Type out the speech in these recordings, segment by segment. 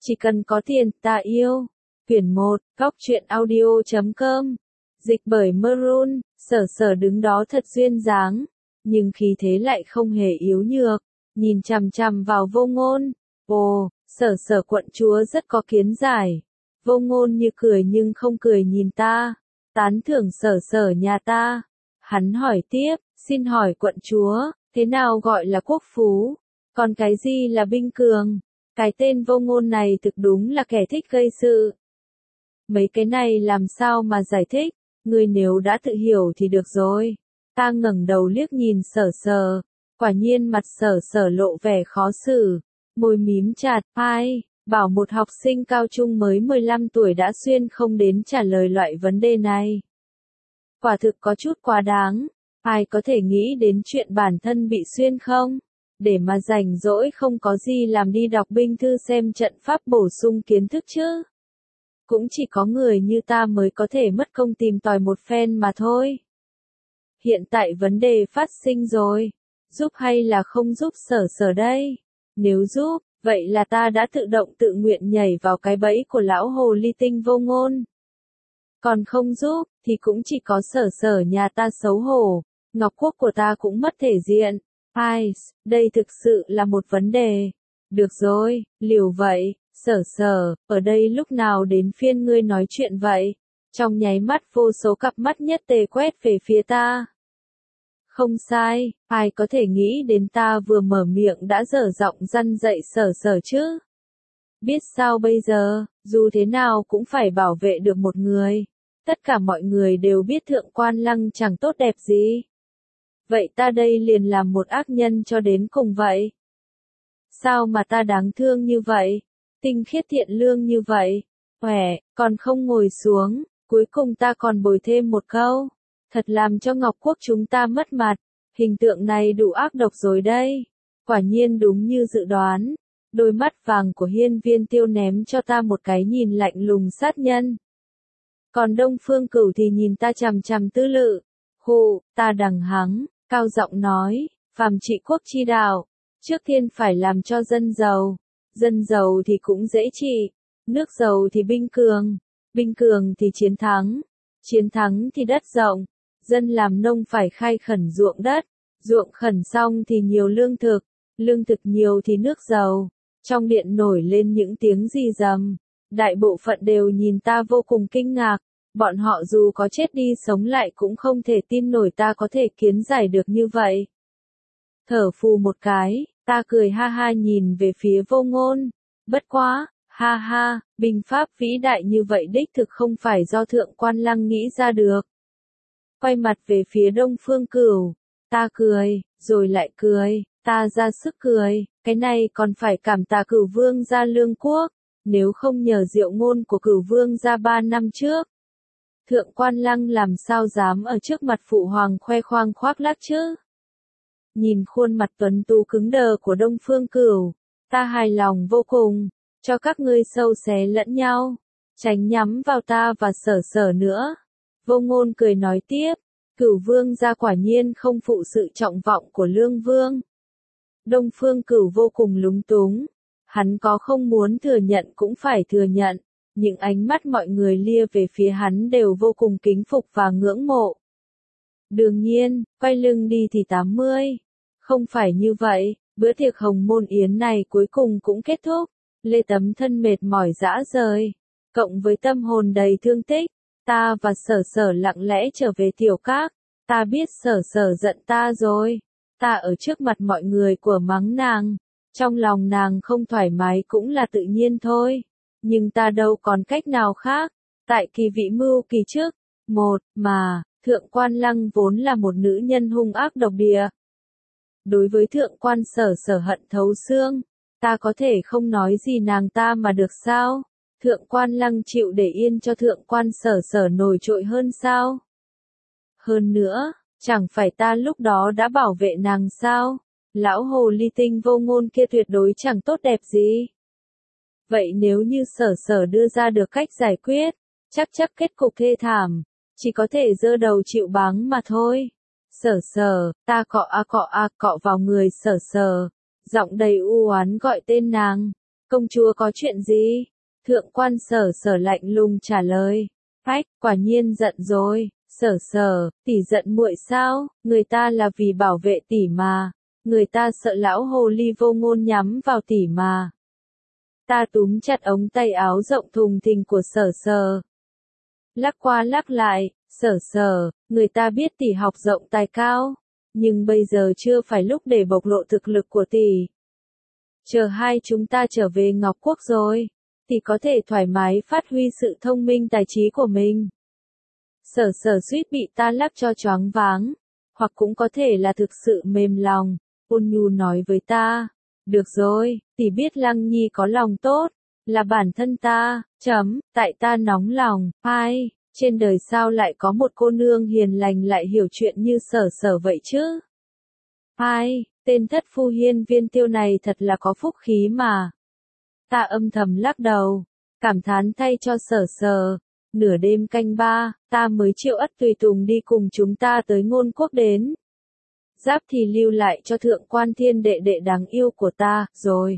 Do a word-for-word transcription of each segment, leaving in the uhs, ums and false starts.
Chỉ cần có tiền, ta yêu. Quyển một, góc truyện audio chấm com. Dịch bởi Maroon, Sở Sở đứng đó thật duyên dáng, nhưng khí thế lại không hề yếu nhược, nhìn chằm chằm vào Vô Ngôn. Ồ, Sở Sở quận chúa rất có kiến giải. Vô Ngôn như cười nhưng không cười nhìn ta, tán thưởng Sở Sở nhà ta. Hắn hỏi tiếp, xin hỏi quận chúa, thế nào gọi là quốc phú? Còn cái gì là binh cường? Cái tên Vô Ngôn này thực đúng là kẻ thích gây sự. Mấy cái này làm sao mà giải thích, ngươi nếu đã tự hiểu thì được rồi. Ta ngẩng đầu liếc nhìn Sở Sở, quả nhiên mặt Sở Sở lộ vẻ khó xử, môi mím chặt, ai, bảo một học sinh cao trung mới mười lăm tuổi đã xuyên không đến trả lời loại vấn đề này. Quả thực có chút quá đáng, ai có thể nghĩ đến chuyện bản thân bị xuyên không? Để mà rảnh rỗi không có gì làm đi đọc binh thư xem trận pháp bổ sung kiến thức chứ. Cũng chỉ có người như ta mới có thể mất công tìm tòi một phen mà thôi. Hiện tại vấn đề phát sinh rồi, giúp hay là không giúp Sở Sở đây? Nếu giúp, vậy là ta đã tự động tự nguyện nhảy vào cái bẫy của lão hồ ly tinh Vô Ngôn. Còn không giúp, thì cũng chỉ có Sở Sở nhà ta xấu hổ, Ngọc Quốc của ta cũng mất thể diện. Ai, đây thực sự là một vấn đề. Được rồi, liều vậy, Sở Sở, ở đây lúc nào đến phiên ngươi nói chuyện vậy? Trong nháy mắt vô số cặp mắt nhất tề quét về phía ta. Không sai, ai có thể nghĩ đến ta vừa mở miệng đã dở giọng răn dạy Sở Sở chứ? Biết sao bây giờ, dù thế nào cũng phải bảo vệ được một người. Tất cả mọi người đều biết Thượng Quan Lăng chẳng tốt đẹp gì. Vậy ta đây liền làm một ác nhân cho đến cùng vậy. Sao mà ta đáng thương như vậy? Tinh khiết thiện lương như vậy? Khỏe, còn không ngồi xuống, cuối cùng ta còn bồi thêm một câu. Thật làm cho Ngọc Quốc chúng ta mất mặt, hình tượng này đủ ác độc rồi đây. Quả nhiên đúng như dự đoán, đôi mắt vàng của Hiên Viên Tiêu ném cho ta một cái nhìn lạnh lùng sát nhân. Còn Đông Phương Cửu thì nhìn ta chằm chằm tư lự. Hù, ta đằng hắng, cao giọng nói, phàm trị quốc chi đạo, trước tiên phải làm cho dân giàu. Dân giàu thì cũng dễ trị, nước giàu thì binh cường, binh cường thì chiến thắng, chiến thắng thì đất rộng, dân làm nông phải khai khẩn ruộng đất, ruộng khẩn xong thì nhiều lương thực, lương thực nhiều thì nước giàu. Trong điện nổi lên những tiếng rì rầm, đại bộ phận đều nhìn ta vô cùng kinh ngạc, bọn họ dù có chết đi sống lại cũng không thể tin nổi ta có thể kiến giải được như vậy. Thở phù một cái, ta cười ha ha nhìn về phía Vô Ngôn, bất quá, ha ha, binh pháp vĩ đại như vậy đích thực không phải do Thượng Quan Lăng nghĩ ra được. Quay mặt về phía Đông Phương Cửu, ta cười, rồi lại cười, ta ra sức cười, cái này còn phải cảm tạ Cửu Vương gia Lương Quốc, nếu không nhờ diệu ngôn của Cửu Vương gia ba năm trước. Thượng Quan Lăng làm sao dám ở trước mặt Phụ Hoàng khoe khoang khoác lác chứ? Nhìn khuôn mặt tuấn tú cứng đờ của Đông Phương Cửu, ta hài lòng vô cùng, cho các ngươi sâu xé lẫn nhau, tránh nhắm vào ta và Sở Sở nữa. Vô Ngôn cười nói tiếp, Cửu Vương gia quả nhiên không phụ sự trọng vọng của Lương Vương. Đông Phương Cửu vô cùng lúng túng, hắn có không muốn thừa nhận cũng phải thừa nhận, những ánh mắt mọi người lia về phía hắn đều vô cùng kính phục và ngưỡng mộ. Đương nhiên, quay lưng đi thì tám mươi. Không phải như vậy, bữa tiệc hồng môn yến này cuối cùng cũng kết thúc. Lê Tấm thân mệt mỏi rã rời, cộng với tâm hồn đầy thương tích, ta và Sở Sở lặng lẽ trở về tiểu các. Ta biết Sở Sở giận ta rồi, ta ở trước mặt mọi người của mắng nàng, trong lòng nàng không thoải mái cũng là tự nhiên thôi, nhưng ta đâu còn cách nào khác. Tại kỳ vị mưu kỳ trước, một mà, Thượng Quan Lăng vốn là một nữ nhân hung ác độc địa. Đối với Thượng Quan Sở Sở hận thấu xương, ta có thể không nói gì nàng ta mà được sao? Thượng Quan Lăng chịu để yên cho Thượng Quan Sở Sở nổi trội hơn sao? Hơn nữa, chẳng phải ta lúc đó đã bảo vệ nàng sao? Lão hồ ly tinh Vô Ngôn kia tuyệt đối chẳng tốt đẹp gì. Vậy nếu như Sở Sở đưa ra được cách giải quyết, chắc chắc kết cục thê thảm, chỉ có thể giơ đầu chịu báng mà thôi. Sở Sở, ta cọ a cọ a cọ vào người Sở Sở, giọng đầy u oán gọi tên nàng. Công chúa có chuyện gì? Thượng quan sở sở lạnh lùng trả lời. Phách, quả nhiên giận rồi. Sở sở, tỷ giận muội sao? Người ta là vì bảo vệ tỷ mà. Người ta sợ lão hồ ly vô ngôn nhắm vào tỷ mà. Ta túm chặt ống tay áo rộng thùng thình của sở sở. Lắc qua lắc lại, sở sở, người ta biết tỷ học rộng tài cao. Nhưng bây giờ chưa phải lúc để bộc lộ thực lực của tỷ. Chờ hai chúng ta trở về Ngọc Quốc rồi, tỷ có thể thoải mái phát huy sự thông minh tài trí của mình. Sở sở suýt bị ta lắp cho choáng váng, hoặc cũng có thể là thực sự mềm lòng, ôn nhu nói với ta. Được rồi, tỷ biết Lăng Nhi có lòng tốt, là bản thân ta, chấm, tại ta nóng lòng, ai, trên đời sao lại có một cô nương hiền lành lại hiểu chuyện như sở sở vậy chứ? Ai, tên thất phu hiên viên tiêu này thật là có phúc khí mà. Ta âm thầm lắc đầu, cảm thán thay cho sở sở. Nửa đêm canh ba, ta mới triệu ất tùy tùng đi cùng chúng ta tới ngôn quốc đến. Giáp thì lưu lại cho thượng quan thiên đệ đệ đáng yêu của ta, rồi.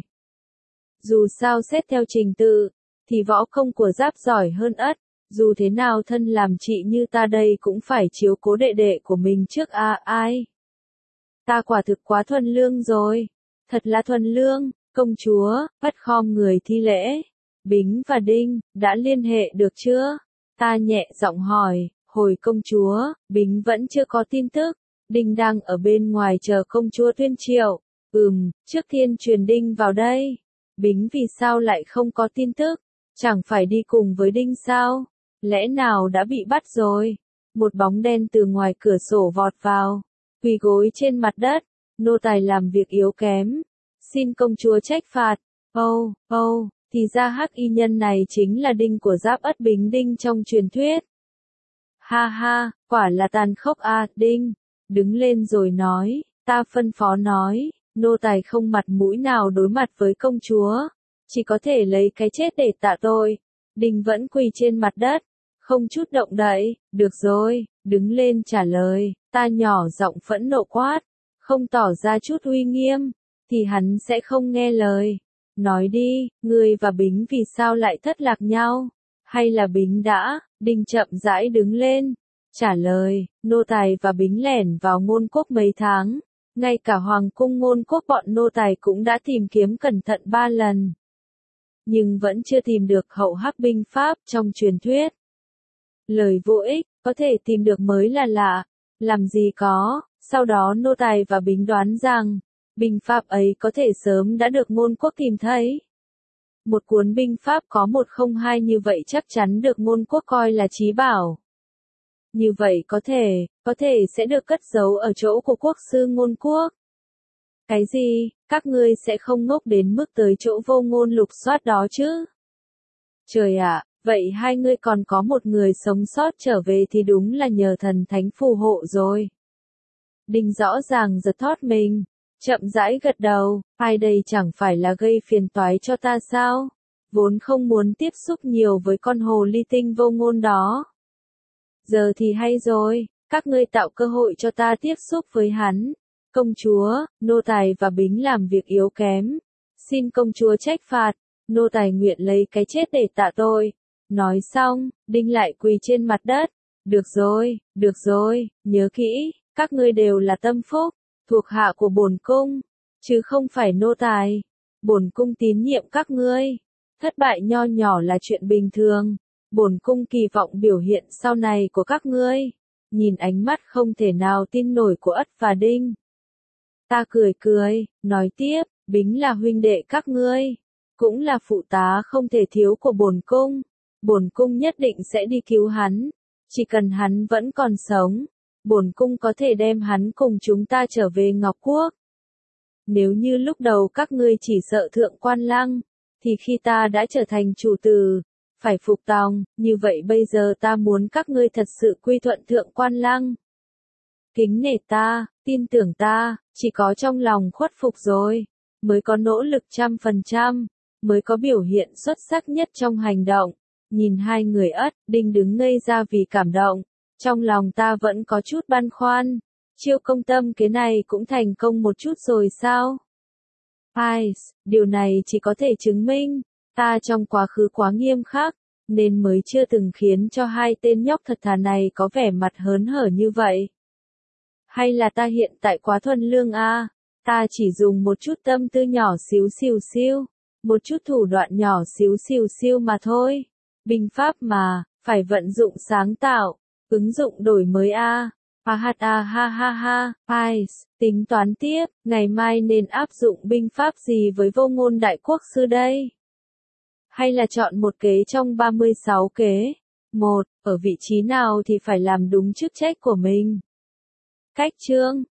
Dù sao xét theo trình tự, thì võ công của Giáp giỏi hơn ất, dù thế nào thân làm chị như ta đây cũng phải chiếu cố đệ đệ của mình trước à ai. Ta quả thực quá thuần lương rồi, thật là thuần lương, công chúa, bắt khom người thi lễ. Bính và Đinh, đã liên hệ được chưa? Ta nhẹ giọng hỏi, hồi công chúa, Bính vẫn chưa có tin tức. Đinh đang ở bên ngoài chờ công chúa tuyên triệu. Ừm, trước tiên truyền Đinh vào đây. Bính vì sao lại không có tin tức? Chẳng phải đi cùng với Đinh sao? Lẽ nào đã bị bắt rồi? Một bóng đen từ ngoài cửa sổ vọt vào, quỳ gối trên mặt đất. Nô tài làm việc yếu kém, xin công chúa trách phạt. Âu, âu, thì ra hắc y nhân này chính là Đinh của Giáp ất Bính Đinh trong truyền thuyết. Ha ha, quả là tàn khốc à, Đinh. Đứng lên rồi nói, ta phân phó nói, nô tài không mặt mũi nào đối mặt với công chúa, chỉ có thể lấy cái chết để tạ tội. Đinh vẫn quỳ trên mặt đất, không chút động đậy. Được rồi, đứng lên trả lời. Ta nhỏ giọng phẫn nộ quát, không tỏ ra chút uy nghiêm, thì hắn sẽ không nghe lời. Nói đi, ngươi và Bính vì sao lại thất lạc nhau? Hay là Bính đã? Đinh chậm rãi đứng lên, trả lời, nô tài và Bính lẻn vào ngôn quốc mấy tháng. Ngay cả hoàng cung ngôn quốc bọn nô tài cũng đã tìm kiếm cẩn thận ba lần. Nhưng vẫn chưa tìm được hậu hắc binh pháp trong truyền thuyết. Lời vô ích, có thể tìm được mới là lạ. Làm gì có, sau đó nô tài và Bính đoán rằng, binh pháp ấy có thể sớm đã được ngôn quốc tìm thấy. Một cuốn binh pháp có một không hai như vậy chắc chắn được ngôn quốc coi là chí bảo. Như vậy có thể, có thể sẽ được cất giấu ở chỗ của quốc sư ngôn quốc. Cái gì, các ngươi sẽ không ngốc đến mức tới chỗ vô ngôn lục soát đó chứ? Trời ạ, vậy hai ngươi còn có một người sống sót trở về thì đúng là nhờ thần thánh phù hộ rồi. Đinh rõ ràng giật thót mình, chậm rãi gật đầu, ai đây chẳng phải là gây phiền toái cho ta sao? Vốn không muốn tiếp xúc nhiều với con hồ ly tinh vô ngôn đó. Giờ thì hay rồi, các ngươi tạo cơ hội cho ta tiếp xúc với hắn. Công chúa, nô tài và Bính làm việc yếu kém. Xin công chúa trách phạt, nô tài nguyện lấy cái chết để tạ tội. Nói xong, Đinh lại quỳ trên mặt đất. Được rồi, được rồi, nhớ kỹ, các ngươi đều là tâm phúc, thuộc hạ của bổn cung, chứ không phải nô tài. Bổn cung tín nhiệm các ngươi. Thất bại nho nhỏ là chuyện bình thường. Bổn cung kỳ vọng biểu hiện sau này của các ngươi. Nhìn ánh mắt không thể nào tin nổi của Ất và Đinh. Ta cười cười, nói tiếp, Bính là huynh đệ các ngươi, cũng là phụ tá không thể thiếu của bổn cung. Bổn cung nhất định sẽ đi cứu hắn, chỉ cần hắn vẫn còn sống, bổn cung có thể đem hắn cùng chúng ta trở về Ngọc Quốc. Nếu như lúc đầu các ngươi chỉ sợ Thượng Quan Lăng, thì khi ta đã trở thành chủ tử, phải phục tòng, như vậy bây giờ ta muốn các ngươi thật sự quy thuận Thượng Quan Lăng. Kính nể ta, tin tưởng ta, chỉ có trong lòng khuất phục rồi, mới có nỗ lực trăm phần trăm, mới có biểu hiện xuất sắc nhất trong hành động. Nhìn hai người Ất, Đinh đứng ngây ra vì cảm động, trong lòng ta vẫn có chút băn khoăn, chiêu công tâm kế này cũng thành công một chút rồi sao? Pies, điều này chỉ có thể chứng minh, ta trong quá khứ quá nghiêm khắc, nên mới chưa từng khiến cho hai tên nhóc thật thà này có vẻ mặt hớn hở như vậy. Hay là ta hiện tại quá thuần lương a? Ta chỉ dùng một chút tâm tư nhỏ xíu xìu xiu, một chút thủ đoạn nhỏ xíu xìu xiu mà thôi. Binh pháp mà, phải vận dụng sáng tạo, ứng dụng đổi mới a. Ha ha ha ha ha ha, Pies, tính toán tiếp, ngày mai nên áp dụng binh pháp gì với Vô Ngôn Đại Quốc sư đây? Hay là chọn một kế trong ba mươi sáu kế? Một, ở vị trí nào thì phải làm đúng chức trách của mình. Cách chương